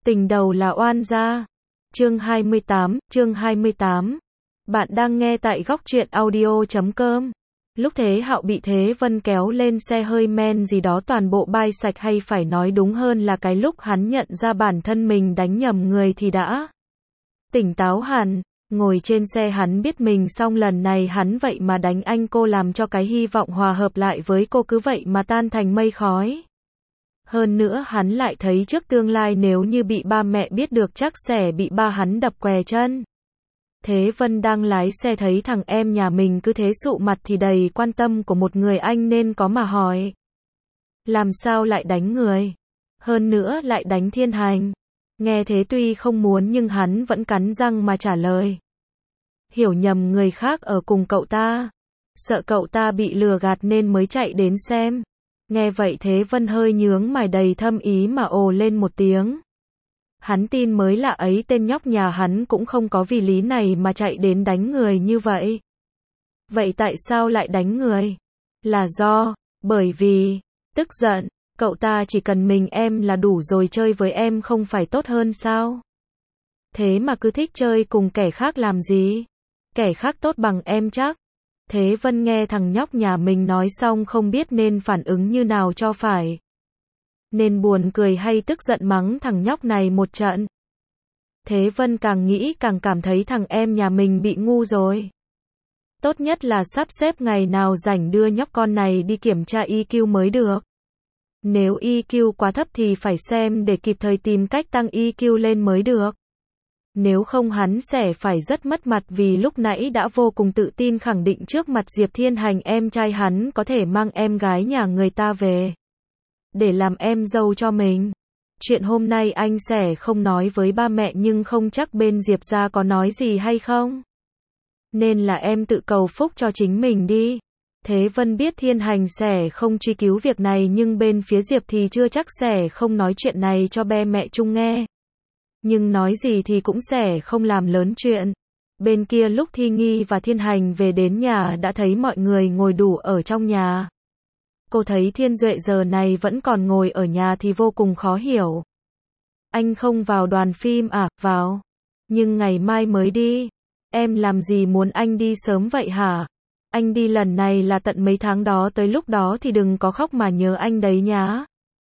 Tình đầu là oan gia. Chương 28. Bạn đang nghe tại góc truyện audio.com. Lúc Thế Hạo bị Thế Vân kéo lên xe hơi men gì đó toàn bộ bai sạch, hay phải nói đúng hơn là cái lúc hắn nhận ra bản thân mình đánh nhầm người thì đã tỉnh táo hẳn. Ngồi trên xe hắn biết mình xong lần này hắn vậy mà đánh anh cô, làm cho cái hy vọng hòa hợp lại với cô cứ vậy mà tan thành mây khói. Hơn nữa hắn lại thấy trước tương lai nếu như bị ba mẹ biết được chắc sẽ bị ba hắn đập què chân. Thế Vân đang lái xe thấy thằng em nhà mình cứ thế sụ mặt thì đầy quan tâm của một người anh nên có mà hỏi. Làm sao lại đánh người? Hơn nữa lại đánh Thiên Hành. Nghe thế tuy không muốn nhưng hắn vẫn cắn răng mà trả lời. Hiểu nhầm người khác ở cùng cậu ta. Sợ cậu ta bị lừa gạt nên mới chạy đến xem. Nghe vậy Thế Vân hơi nhướng mày đầy thâm ý mà ồ lên một tiếng. Hắn tin mới lạ ấy, tên nhóc nhà hắn cũng không có vì lý này mà chạy đến đánh người như vậy. Vậy tại sao lại đánh người? Là bởi vì, tức giận, cậu ta chỉ cần mình em là đủ rồi, chơi với em không phải tốt hơn sao? Thế mà cứ thích chơi cùng kẻ khác làm gì? Kẻ khác tốt bằng em chắc? Thế Vân nghe thằng nhóc nhà mình nói xong không biết nên phản ứng như nào cho phải. Nên buồn cười hay tức giận mắng thằng nhóc này một trận. Thế Vân càng nghĩ càng cảm thấy thằng em nhà mình bị ngu rồi. Tốt nhất là sắp xếp ngày nào rảnh đưa nhóc con này đi kiểm tra EQ mới được. Nếu EQ quá thấp thì phải xem để kịp thời tìm cách tăng EQ lên mới được. Nếu không hắn sẽ phải rất mất mặt, vì lúc nãy đã vô cùng tự tin khẳng định trước mặt Diệp Thiên Hành em trai hắn có thể mang em gái nhà người ta về để làm em dâu cho mình. Chuyện hôm nay anh sẽ không nói với ba mẹ, nhưng không chắc bên Diệp gia có nói gì hay không. Nên là em tự cầu phúc cho chính mình đi. Thế Vân biết Thiên Hành sẽ không truy cứu việc này, nhưng bên phía Diệp thì chưa chắc sẽ không nói chuyện này cho ba mẹ chung nghe. Nhưng nói gì thì cũng sẽ không làm lớn chuyện. Bên kia lúc Thi Nghi và Thiên Hành về đến nhà đã thấy mọi người ngồi đủ ở trong nhà. Cô thấy Thiên Duệ giờ này vẫn còn ngồi ở nhà thì vô cùng khó hiểu. Anh không vào đoàn phim à? Vào. Nhưng ngày mai mới đi. Em làm gì muốn anh đi sớm vậy hả? Anh đi lần này là tận mấy tháng đó, tới lúc đó thì đừng có khóc mà nhớ anh đấy nhá.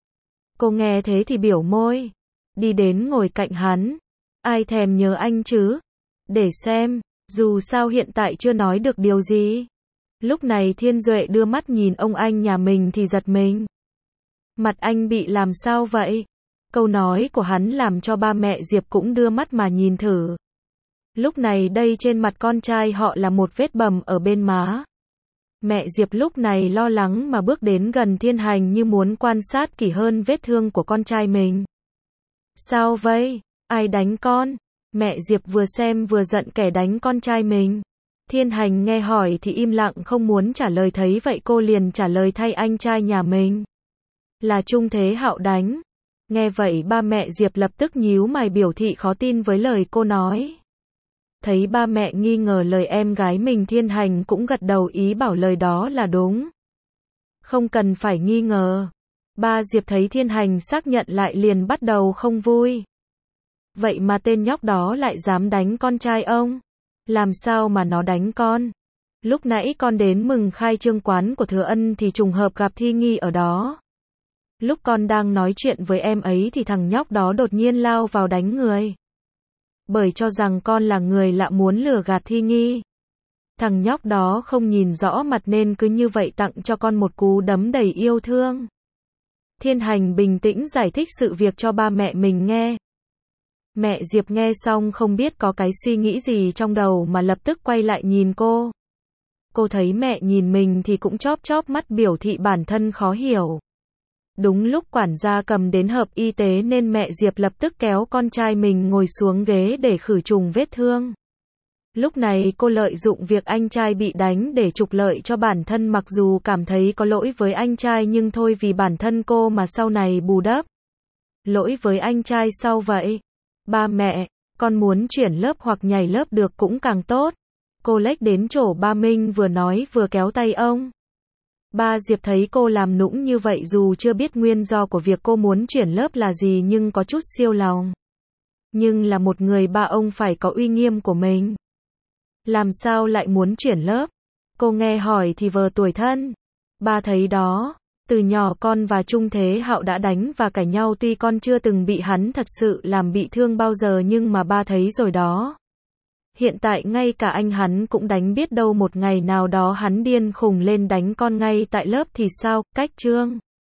Cô nghe thế thì biểu môi. Đi đến ngồi cạnh hắn. Ai thèm nhớ anh chứ? Để xem, dù sao hiện tại chưa nói được điều gì. Lúc này Thiên Duệ đưa mắt nhìn ông anh nhà mình thì giật mình. Mặt anh bị làm sao vậy? Câu nói của hắn làm cho ba mẹ Diệp cũng đưa mắt mà nhìn thử. Lúc này đây trên mặt con trai họ là một vết bầm ở bên má. Mẹ Diệp lúc này lo lắng mà bước đến gần Thiên Hành như muốn quan sát kỹ hơn vết thương của con trai mình. Sao vậy? Ai đánh con? Mẹ Diệp vừa xem vừa giận kẻ đánh con trai mình. Thiên Hành nghe hỏi thì im lặng không muốn trả lời, thấy vậy cô liền trả lời thay anh trai nhà mình. Là Trung Thế Hạo đánh. Nghe vậy ba mẹ Diệp lập tức nhíu mày biểu thị khó tin với lời cô nói. Thấy ba mẹ nghi ngờ lời em gái mình, Thiên Hành cũng gật đầu ý bảo lời đó là đúng. Không cần phải nghi ngờ. Ba Diệp thấy Thiên Hành xác nhận lại liền bắt đầu không vui. Vậy mà tên nhóc đó lại dám đánh con trai ông? Làm sao mà nó đánh con? Lúc nãy con đến mừng khai trương quán của Thừa Ân thì trùng hợp gặp Thi Nghi ở đó. Lúc con đang nói chuyện với em ấy thì thằng nhóc đó đột nhiên lao vào đánh người. Bởi cho rằng con là người lạ muốn lừa gạt Thi Nghi. Thằng nhóc đó không nhìn rõ mặt nên cứ như vậy tặng cho con một cú đấm đầy yêu thương. Thiên Hành bình tĩnh giải thích sự việc cho ba mẹ mình nghe. Mẹ Diệp nghe xong không biết có cái suy nghĩ gì trong đầu mà lập tức quay lại nhìn cô. Cô thấy mẹ nhìn mình thì cũng chóp chóp mắt biểu thị bản thân khó hiểu. Đúng lúc quản gia cầm đến hộp y tế nên mẹ Diệp lập tức kéo con trai mình ngồi xuống ghế để khử trùng vết thương. Lúc này cô lợi dụng việc anh trai bị đánh để trục lợi cho bản thân, mặc dù cảm thấy có lỗi với anh trai nhưng thôi vì bản thân cô mà sau này bù đắp. Lỗi với anh trai sau vậy? Ba mẹ, con muốn chuyển lớp hoặc nhảy lớp được cũng càng tốt. Cô lách đến chỗ ba Minh vừa nói vừa kéo tay ông. Ba Diệp thấy cô làm nũng như vậy dù chưa biết nguyên do của việc cô muốn chuyển lớp là gì nhưng có chút siêu lòng. Nhưng là một người ba ông phải có uy nghiêm của mình. Làm sao lại muốn chuyển lớp? Cô nghe hỏi thì vờ tủi thân. Ba thấy đó. Từ nhỏ con và Trung Thế Hạo đã đánh và cãi nhau, tuy con chưa từng bị hắn thật sự làm bị thương bao giờ nhưng mà ba thấy rồi đó. Hiện tại ngay cả anh hắn cũng đánh, biết đâu một ngày nào đó hắn điên khùng lên đánh con ngay tại lớp thì sao? Cách Trương